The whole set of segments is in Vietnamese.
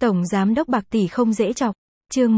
Tổng Giám đốc bạc tỷ không dễ chọc. Chương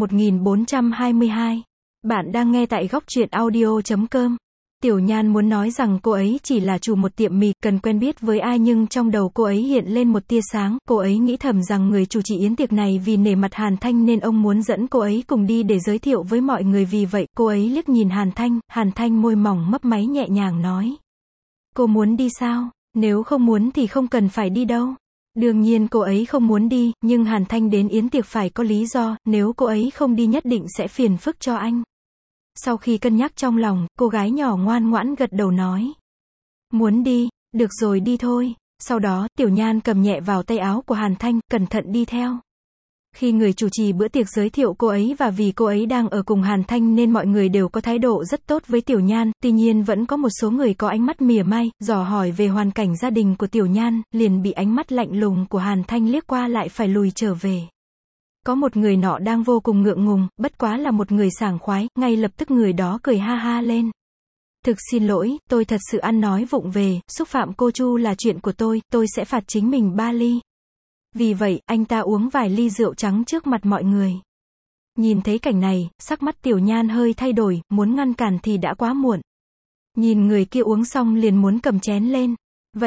1422. Bạn đang nghe tại góc truyện audio.com. Tiểu Nhan muốn nói rằng cô ấy chỉ là chủ một tiệm mì, cần quen biết với ai, nhưng trong đầu cô ấy hiện lên một tia sáng. Cô ấy nghĩ thầm rằng người chủ trì yến tiệc này vì nể mặt Hàn Thanh nên ông muốn dẫn cô ấy cùng đi để giới thiệu với mọi người, vì vậy cô ấy liếc nhìn Hàn Thanh môi mỏng mấp máy nhẹ nhàng nói. Cô muốn đi sao? Nếu không muốn thì không cần phải đi đâu. Đương nhiên cô ấy không muốn đi, nhưng Hàn Thanh đến yến tiệc phải có lý do, nếu cô ấy không đi nhất định sẽ phiền phức cho anh. Sau khi cân nhắc trong lòng, cô gái nhỏ ngoan ngoãn gật đầu nói. Muốn đi, được rồi đi thôi. Sau đó, Tiểu Nhan cầm nhẹ vào tay áo của Hàn Thanh, cẩn thận đi theo. Khi người chủ trì bữa tiệc giới thiệu cô ấy và vì cô ấy đang ở cùng Hàn Thanh nên mọi người đều có thái độ rất tốt với Tiểu Nhan, tuy nhiên vẫn có một số người có ánh mắt mỉa mai, dò hỏi về hoàn cảnh gia đình của Tiểu Nhan, liền bị ánh mắt lạnh lùng của Hàn Thanh liếc qua lại phải lùi trở về. Có một người nọ đang vô cùng ngượng ngùng, bất quá là một người sảng khoái, ngay lập tức người đó cười ha ha lên. Thực xin lỗi, tôi thật sự ăn nói vụng về, xúc phạm cô Chu là chuyện của tôi sẽ phạt chính mình 3 ly. Vì vậy, anh ta uống vài ly rượu trắng trước mặt mọi người. Nhìn thấy cảnh này, sắc mắt Tiểu Nhan hơi thay đổi, muốn ngăn cản thì đã quá muộn. Nhìn người kia uống xong liền muốn cầm chén lên.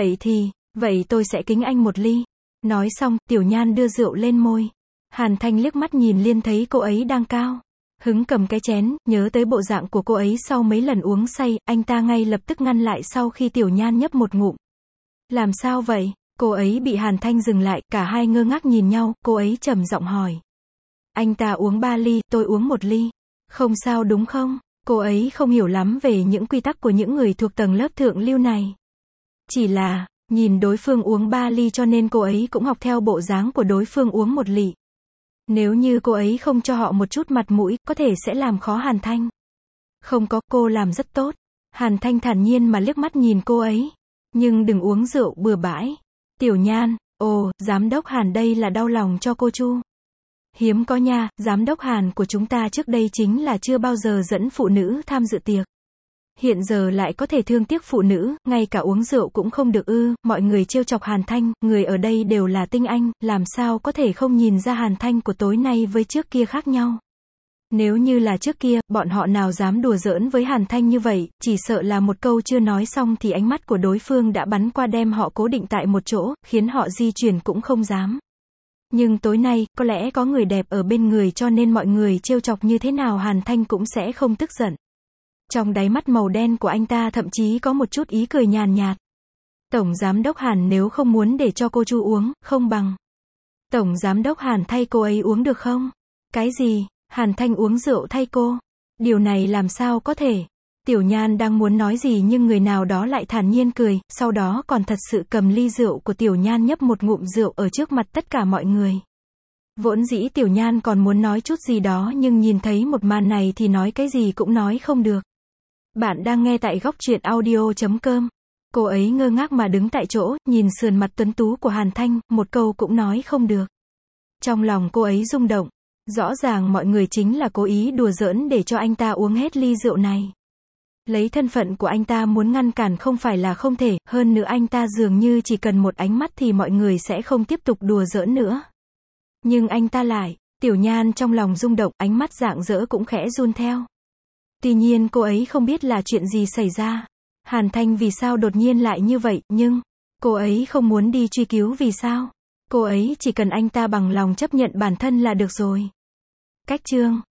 Vậy tôi sẽ kính anh một ly. Nói xong, Tiểu Nhan đưa rượu lên môi. Hàn Thanh liếc mắt nhìn liên thấy cô ấy đang cao hứng cầm cái chén, nhớ tới bộ dạng của cô ấy sau mấy lần uống say, anh ta ngay lập tức ngăn lại sau khi Tiểu Nhan nhấp một ngụm. Làm sao vậy? Cô ấy bị Hàn Thanh dừng lại, cả hai ngơ ngác nhìn nhau, cô ấy trầm giọng hỏi. Anh ta uống 3 ly, tôi uống 1 ly. Không sao đúng không? Cô ấy không hiểu lắm về những quy tắc của những người thuộc tầng lớp thượng lưu này. Chỉ là, nhìn đối phương uống 3 ly cho nên cô ấy cũng học theo bộ dáng của đối phương uống 1 ly. Nếu như cô ấy không cho họ một chút mặt mũi, có thể sẽ làm khó Hàn Thanh. Không có, cô làm rất tốt. Hàn Thanh thản nhiên mà liếc mắt nhìn cô ấy. Nhưng đừng uống rượu bừa bãi. Tiểu Nhan, giám đốc Hàn đây là đau lòng cho cô Chu. Hiếm có nha, giám đốc Hàn của chúng ta trước đây chính là chưa bao giờ dẫn phụ nữ tham dự tiệc. Hiện giờ lại có thể thương tiếc phụ nữ, ngay cả uống rượu cũng không được ư. Mọi người trêu chọc Hàn Thanh, người ở đây đều là tinh anh, làm sao có thể không nhìn ra Hàn Thanh của tối nay với trước kia khác nhau. Nếu như là trước kia, bọn họ nào dám đùa giỡn với Hàn Thanh như vậy, chỉ sợ là một câu chưa nói xong thì ánh mắt của đối phương đã bắn qua đem họ cố định tại một chỗ, khiến họ di chuyển cũng không dám. Nhưng tối nay, có lẽ có người đẹp ở bên người cho nên mọi người trêu chọc như thế nào Hàn Thanh cũng sẽ không tức giận. Trong đáy mắt màu đen của anh ta thậm chí có một chút ý cười nhàn nhạt. Tổng Giám đốc Hàn nếu không muốn để cho cô Chu uống, không bằng Tổng Giám đốc Hàn thay cô ấy uống được không? Cái gì? Hàn Thanh uống rượu thay cô? Điều này làm sao có thể? Tiểu Nhan đang muốn nói gì nhưng người nào đó lại thản nhiên cười, sau đó còn thật sự cầm ly rượu của Tiểu Nhan nhấp một ngụm rượu ở trước mặt tất cả mọi người. Vốn dĩ Tiểu Nhan còn muốn nói chút gì đó nhưng nhìn thấy một màn này thì nói cái gì cũng nói không được. Bạn đang nghe tại góc truyện audio.com. Cô ấy ngơ ngác mà đứng tại chỗ, nhìn sườn mặt tuấn tú của Hàn Thanh, một câu cũng nói không được. Trong lòng cô ấy rung động. Rõ ràng mọi người chính là cố ý đùa giỡn để cho anh ta uống hết ly rượu này. Lấy thân phận của anh ta muốn ngăn cản không phải là không thể, hơn nữa anh ta dường như chỉ cần một ánh mắt thì mọi người sẽ không tiếp tục đùa giỡn nữa. Nhưng anh ta lại, Tiểu Nhan trong lòng rung động, ánh mắt rạng rỡ cũng khẽ run theo. Tuy nhiên cô ấy không biết là chuyện gì xảy ra. Hàn Thanh vì sao đột nhiên lại như vậy, nhưng cô ấy không muốn đi truy cứu vì sao. Cô ấy chỉ cần anh ta bằng lòng chấp nhận bản thân là được rồi. Cách chương